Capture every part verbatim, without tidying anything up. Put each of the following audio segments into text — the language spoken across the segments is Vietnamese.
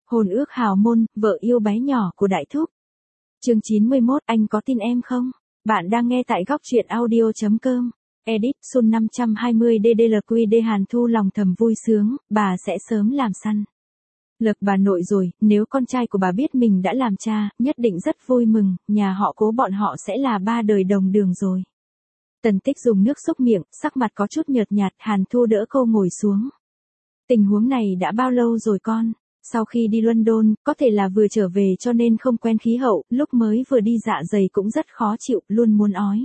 Hôn ước hào môn, vợ yêu bé nhỏ của Đại Thúc. Chương chín mươi mốt, anh có tin em không? Bạn đang nghe tại góc truyện audio chấm com. Edit Sun năm trăm hai mươi D D L Q D Hàn Thu lòng thầm vui sướng, bà sẽ sớm làm săn. Lộc bà nội rồi, nếu con trai của bà biết mình đã làm cha, nhất định rất vui mừng, nhà họ Cố bọn họ sẽ là ba đời đồng đường rồi. Tần Tích dùng nước xúc miệng, sắc mặt có chút nhợt nhạt, Hàn Thu đỡ cô ngồi xuống. Tình huống này đã bao lâu rồi con? Sau khi đi London, có thể là vừa trở về cho nên không quen khí hậu, lúc mới vừa đi dạ dày cũng rất khó chịu, luôn muốn ói.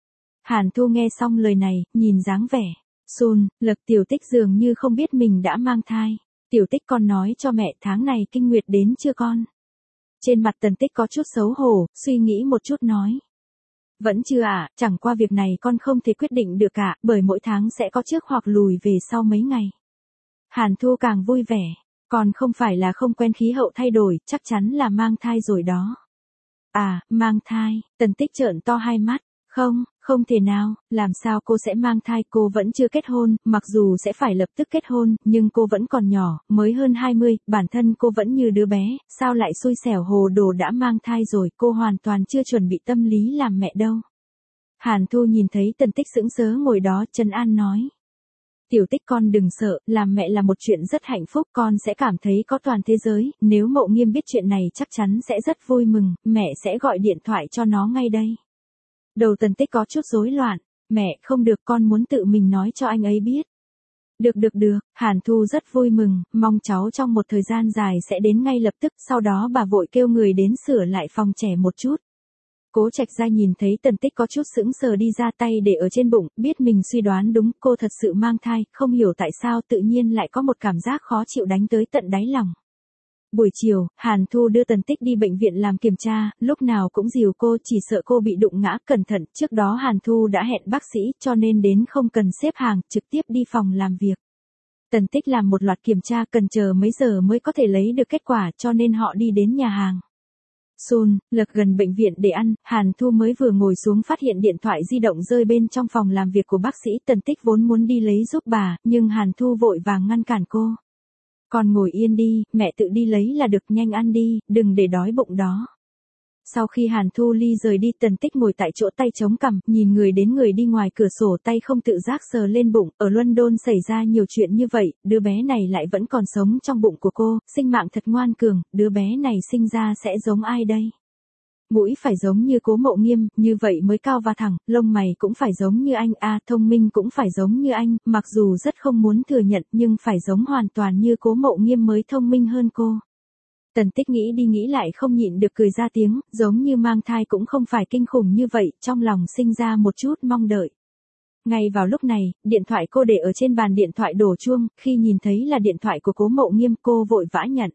Hàn Thu nghe xong lời này, nhìn dáng vẻ. Sun, Lộc Tiểu Tích dường như không biết mình đã mang thai. Tiểu Tích con nói cho mẹ tháng này kinh nguyệt đến chưa con? Trên mặt Tần Tích có chút xấu hổ, suy nghĩ một chút nói. Vẫn chưa ạ, à, chẳng qua việc này con không thể quyết định được cả, bởi mỗi tháng sẽ có trước hoặc lùi về sau mấy ngày. Hàn Thu càng vui vẻ. Còn không phải là không quen khí hậu thay đổi, chắc chắn là mang thai rồi đó. À, mang thai, Tần Tích trợn to hai mắt. Không, không thể nào, làm sao cô sẽ mang thai, cô vẫn chưa kết hôn, mặc dù sẽ phải lập tức kết hôn, nhưng cô vẫn còn nhỏ, mới hơn hai mươi, bản thân cô vẫn như đứa bé, sao lại xui xẻo hồ đồ đã mang thai rồi, cô hoàn toàn chưa chuẩn bị tâm lý làm mẹ đâu. Hàn Thu nhìn thấy Tần Tích sững sờ ngồi đó, trấn an nói. Tiểu Tích con đừng sợ, làm mẹ là một chuyện rất hạnh phúc, con sẽ cảm thấy có toàn thế giới, nếu Mộ Nghiêm biết chuyện này chắc chắn sẽ rất vui mừng, mẹ sẽ gọi điện thoại cho nó ngay đây. Đầu Tần Tích có chút rối loạn, mẹ không được, con muốn tự mình nói cho anh ấy biết. Được được được, Hàn Thu rất vui mừng, mong cháu trong một thời gian dài sẽ đến ngay lập tức, sau đó bà vội kêu người đến sửa lại phòng trẻ một chút. Cố Trạch Gia nhìn thấy Tần Tích có chút sững sờ đi ra tay để ở trên bụng, biết mình suy đoán đúng, cô thật sự mang thai, không hiểu tại sao tự nhiên lại có một cảm giác khó chịu đánh tới tận đáy lòng. Buổi chiều, Hàn Thu đưa Tần Tích đi bệnh viện làm kiểm tra, lúc nào cũng dìu cô, chỉ sợ cô bị đụng ngã, cẩn thận, trước đó Hàn Thu đã hẹn bác sĩ, cho nên đến không cần xếp hàng, trực tiếp đi phòng làm việc. Tần Tích làm một loạt kiểm tra cần chờ mấy giờ mới có thể lấy được kết quả, cho nên họ đi đến nhà hàng. Sun, Lộc gần bệnh viện để ăn, Hàn Thu mới vừa ngồi xuống phát hiện điện thoại di động rơi bên trong phòng làm việc của bác sĩ, Tần Tích vốn muốn đi lấy giúp bà, nhưng Hàn Thu vội vàng ngăn cản cô. Con ngồi yên đi, mẹ tự đi lấy là được, nhanh ăn đi, đừng để đói bụng đó. Sau khi Hàn Thu Ly rời đi, Tần Tích ngồi tại chỗ tay chống cằm, nhìn người đến người đi ngoài cửa sổ, tay không tự giác sờ lên bụng, ở London xảy ra nhiều chuyện như vậy, đứa bé này lại vẫn còn sống trong bụng của cô, sinh mạng thật ngoan cường, đứa bé này sinh ra sẽ giống ai đây? Mũi phải giống như Cố Mộ Nghiêm, như vậy mới cao và thẳng, lông mày cũng phải giống như anh, a à, thông minh cũng phải giống như anh, mặc dù rất không muốn thừa nhận nhưng phải giống hoàn toàn như Cố Mộ Nghiêm mới thông minh hơn cô. Tần Tích nghĩ đi nghĩ lại không nhịn được cười ra tiếng, giống như mang thai cũng không phải kinh khủng như vậy, trong lòng sinh ra một chút mong đợi. Ngay vào lúc này, điện thoại cô để ở trên bàn điện thoại đổ chuông, khi nhìn thấy là điện thoại của Cố Mộ Nghiêm cô vội vã nhận.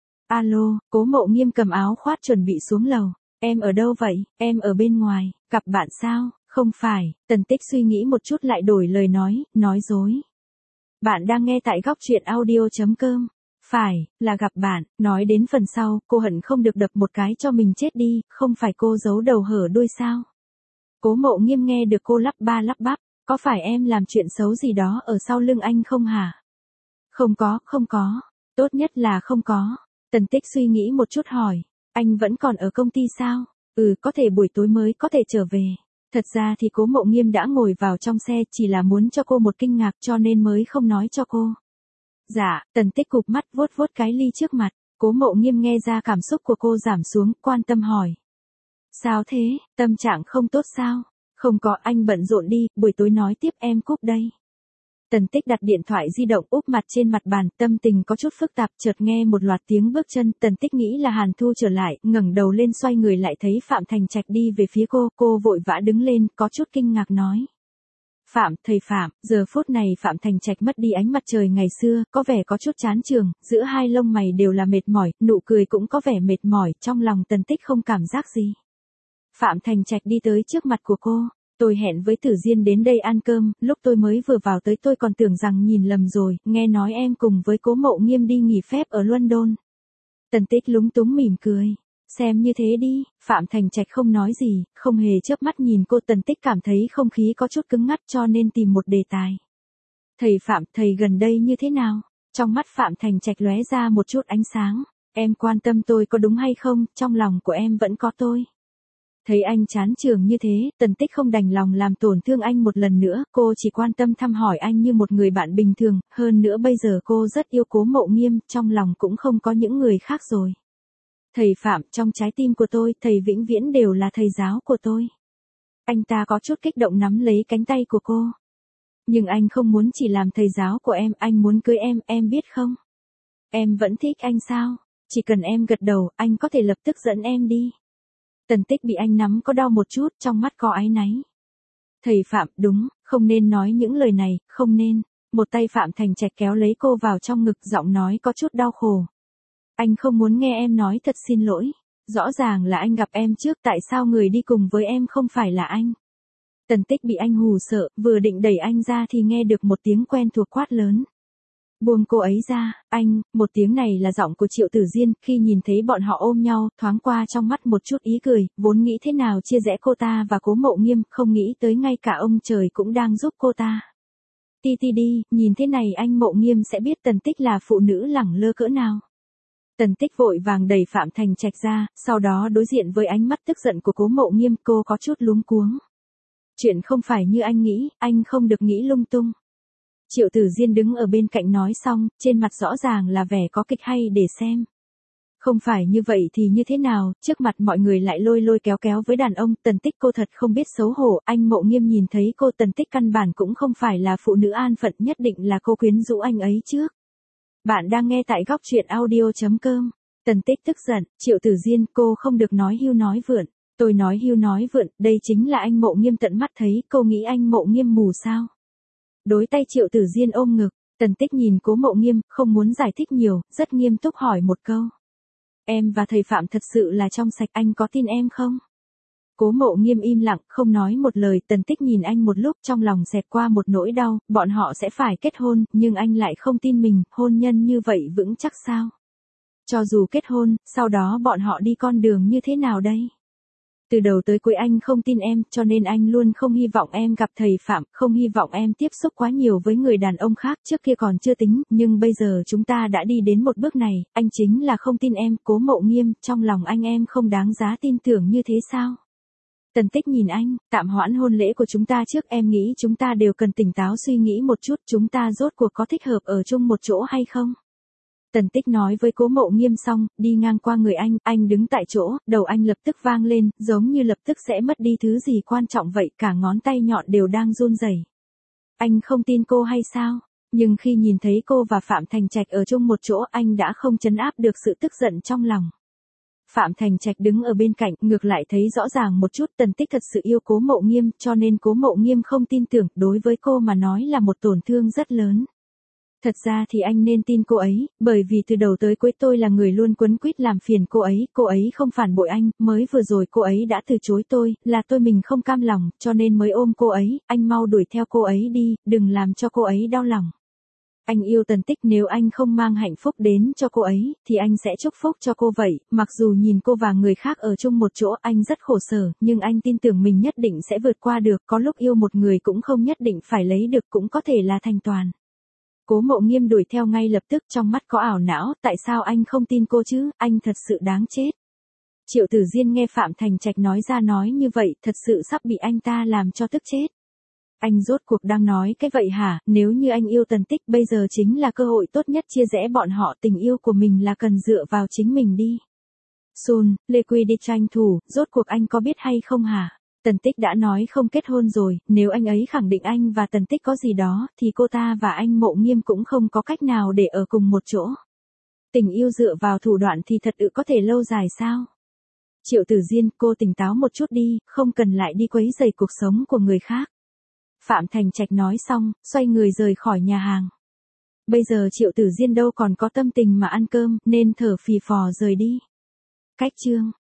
Alo, Cố Mộ Nghiêm cầm áo khoác chuẩn bị xuống lầu. Em ở đâu vậy? Em ở bên ngoài, gặp bạn sao? Không phải, Tần Tích suy nghĩ một chút lại đổi lời nói, nói dối. Bạn đang nghe tại góc truyện audio chấm com. Phải, là gặp bạn, nói đến phần sau, cô hận không được đập một cái cho mình chết đi, không phải cô giấu đầu hở đuôi sao? Cố Mộ Nghiêm nghe được cô lắp ba lắp bắp, có phải em làm chuyện xấu gì đó ở sau lưng anh không hả? Không có, không có, tốt nhất là không có. Tần Tích suy nghĩ một chút hỏi, anh vẫn còn ở công ty sao? Ừ, có thể buổi tối mới có thể trở về. Thật ra thì Cố Mộ Nghiêm đã ngồi vào trong xe, chỉ là muốn cho cô một kinh ngạc cho nên mới không nói cho cô. Dạ, Tần Tích cụp mắt vuốt vuốt cái ly trước mặt, Cố Mộ Nghiêm nghe ra cảm xúc của cô giảm xuống, quan tâm hỏi. Sao thế, tâm trạng không tốt sao? Không có, anh bận rộn đi, buổi tối nói tiếp, em cúp đây. Tần Tích đặt điện thoại di động úp mặt trên mặt bàn, tâm tình có chút phức tạp, chợt nghe một loạt tiếng bước chân, Tần Tích nghĩ là Hàn Thu trở lại, ngẩng đầu lên xoay người lại thấy Phạm Thành Trạch đi về phía cô, cô vội vã đứng lên, có chút kinh ngạc nói. Phạm, thầy Phạm, giờ phút này Phạm Thành Trạch mất đi ánh mặt trời ngày xưa, có vẻ có chút chán trường, giữa hai lông mày đều là mệt mỏi, nụ cười cũng có vẻ mệt mỏi, trong lòng Tần Tích không cảm giác gì. Phạm Thành Trạch đi tới trước mặt của cô, tôi hẹn với Tử Diên đến đây ăn cơm, lúc tôi mới vừa vào tới tôi còn tưởng rằng nhìn lầm rồi, nghe nói em cùng với Cố Mộ Nghiêm đi nghỉ phép ở London. Tần Tích lúng túng mỉm cười. Xem như thế đi, Phạm Thành Trạch không nói gì, không hề chớp mắt nhìn cô. Tần Tích cảm thấy không khí có chút cứng ngắt cho nên tìm một đề tài. Thầy Phạm, thầy gần đây như thế nào? Trong mắt Phạm Thành Trạch lóe ra một chút ánh sáng. Em quan tâm tôi có đúng hay không, trong lòng của em vẫn có tôi. Thấy anh chán trường như thế, Tần Tích không đành lòng làm tổn thương anh một lần nữa, cô chỉ quan tâm thăm hỏi anh như một người bạn bình thường, hơn nữa bây giờ cô rất yêu Cố Mộ Nghiêm, trong lòng cũng không có những người khác rồi. Thầy Phạm, trong trái tim của tôi, thầy vĩnh viễn đều là thầy giáo của tôi. Anh ta có chút kích động nắm lấy cánh tay của cô. Nhưng anh không muốn chỉ làm thầy giáo của em, anh muốn cưới em, em biết không? Em vẫn thích anh sao? Chỉ cần em gật đầu, anh có thể lập tức dẫn em đi. Tần Tích bị anh nắm có đau một chút, trong mắt có áy náy. Thầy Phạm, đúng, không nên nói những lời này, không nên. Một tay Phạm Thành Trạch kéo lấy cô vào trong ngực, giọng nói có chút đau khổ. Anh không muốn nghe em nói thật xin lỗi. Rõ ràng là anh gặp em trước, tại sao người đi cùng với em không phải là anh? Tần Tích bị anh hù sợ, vừa định đẩy anh ra thì nghe được một tiếng quen thuộc quát lớn. Buông cô ấy ra, anh, một tiếng này là giọng của Triệu Tử Diên, khi nhìn thấy bọn họ ôm nhau, thoáng qua trong mắt một chút ý cười, vốn nghĩ thế nào chia rẽ cô ta và Cố Mộ Nghiêm, không nghĩ tới ngay cả ông trời cũng đang giúp cô ta. Ti ti đi, nhìn thế này anh Mộ Nghiêm sẽ biết Tần Tích là phụ nữ lẳng lơ cỡ nào. Tần Tích vội vàng đẩy Phạm Thành Trạch ra, sau đó đối diện với ánh mắt tức giận của Cố Mộ Nghiêm, cô có chút luống cuống. Chuyện không phải như anh nghĩ, anh không được nghĩ lung tung. Triệu Tử Diên đứng ở bên cạnh nói xong, trên mặt rõ ràng là vẻ có kịch hay để xem. Không phải như vậy thì như thế nào, trước mặt mọi người lại lôi lôi kéo kéo với đàn ông, Tần Tích cô thật không biết xấu hổ, anh Mộ Nghiêm nhìn thấy cô Tần Tích căn bản cũng không phải là phụ nữ an phận, nhất định là cô quyến rũ anh ấy trước. Bạn đang nghe tại góc truyện audio chấm com. Tần Tích tức giận, Triệu Tử Diên, cô không được nói hưu nói vượn. Tôi nói hưu nói vượn, đây chính là anh Mộ Nghiêm tận mắt thấy, cô nghĩ anh Mộ Nghiêm mù sao? Đối tay Triệu Tử Diên ôm ngực, Tần Tích nhìn Cố Mộ Nghiêm, không muốn giải thích nhiều, rất nghiêm túc hỏi một câu. Em và thầy Phạm thật sự là trong sạch, anh có tin em không? Cố Mộ Nghiêm im lặng, không nói một lời, Tần Tích nhìn anh một lúc, trong lòng xẹt qua một nỗi đau, bọn họ sẽ phải kết hôn, nhưng anh lại không tin mình, hôn nhân như vậy vững chắc sao? Cho dù kết hôn, sau đó bọn họ đi con đường như thế nào đây? Từ đầu tới cuối anh không tin em, cho nên anh luôn không hy vọng em gặp thầy Phạm, không hy vọng em tiếp xúc quá nhiều với người đàn ông khác, trước kia còn chưa tính, nhưng bây giờ chúng ta đã đi đến một bước này, anh chính là không tin em, Cố Mộ Nghiêm, trong lòng anh em không đáng giá tin tưởng như thế sao? Tần Tích nhìn anh, tạm hoãn hôn lễ của chúng ta trước, em nghĩ chúng ta đều cần tỉnh táo suy nghĩ một chút, chúng ta rốt cuộc có thích hợp ở chung một chỗ hay không? Tần Tích nói với Cố Mộ Nghiêm xong, đi ngang qua người anh, anh đứng tại chỗ, đầu anh lập tức vang lên, giống như lập tức sẽ mất đi thứ gì quan trọng vậy, cả ngón tay nhọn đều đang run rẩy. Anh không tin cô hay sao? Nhưng khi nhìn thấy cô và Phạm Thành Trạch ở chung một chỗ, anh đã không trấn áp được sự tức giận trong lòng. Phạm Thành Trạch đứng ở bên cạnh, ngược lại thấy rõ ràng một chút, Tần Tích thật sự yêu Cố Mộ Nghiêm, cho nên Cố Mộ Nghiêm không tin tưởng, đối với cô mà nói là một tổn thương rất lớn. Thật ra thì anh nên tin cô ấy, bởi vì từ đầu tới cuối tôi là người luôn quấn quýt làm phiền cô ấy, cô ấy không phản bội anh, mới vừa rồi cô ấy đã từ chối tôi, là tôi mình không cam lòng, cho nên mới ôm cô ấy, anh mau đuổi theo cô ấy đi, đừng làm cho cô ấy đau lòng. Anh yêu Tần Tích, nếu anh không mang hạnh phúc đến cho cô ấy, thì anh sẽ chúc phúc cho cô vậy, mặc dù nhìn cô và người khác ở chung một chỗ anh rất khổ sở, nhưng anh tin tưởng mình nhất định sẽ vượt qua được, có lúc yêu một người cũng không nhất định phải lấy được, cũng có thể là thành toàn. Cố Mộ Nghiêm đuổi theo ngay lập tức, trong mắt có ảo não, tại sao anh không tin cô chứ, anh thật sự đáng chết. Triệu Tử Diên nghe Phạm Thành Trạch nói ra nói như vậy, thật sự sắp bị anh ta làm cho tức chết. Anh rốt cuộc đang nói cái vậy hả, nếu như anh yêu Tần Tích, bây giờ chính là cơ hội tốt nhất chia rẽ bọn họ, tình yêu của mình là cần dựa vào chính mình đi. Sun, Lê Quy đi tranh thủ, rốt cuộc anh có biết hay không hả? Tần Tích đã nói không kết hôn rồi, nếu anh ấy khẳng định anh và Tần Tích có gì đó, thì cô ta và anh Mộ Nghiêm cũng không có cách nào để ở cùng một chỗ. Tình yêu dựa vào thủ đoạn thì thật sự có thể lâu dài sao? Triệu Tử Diên, cô tỉnh táo một chút đi, không cần lại đi quấy rầy cuộc sống của người khác. Phạm Thành Trạch nói xong, xoay người rời khỏi nhà hàng. Bây giờ Triệu Tử Diên đâu còn có tâm tình mà ăn cơm, nên thở phì phò rời đi. Cách chương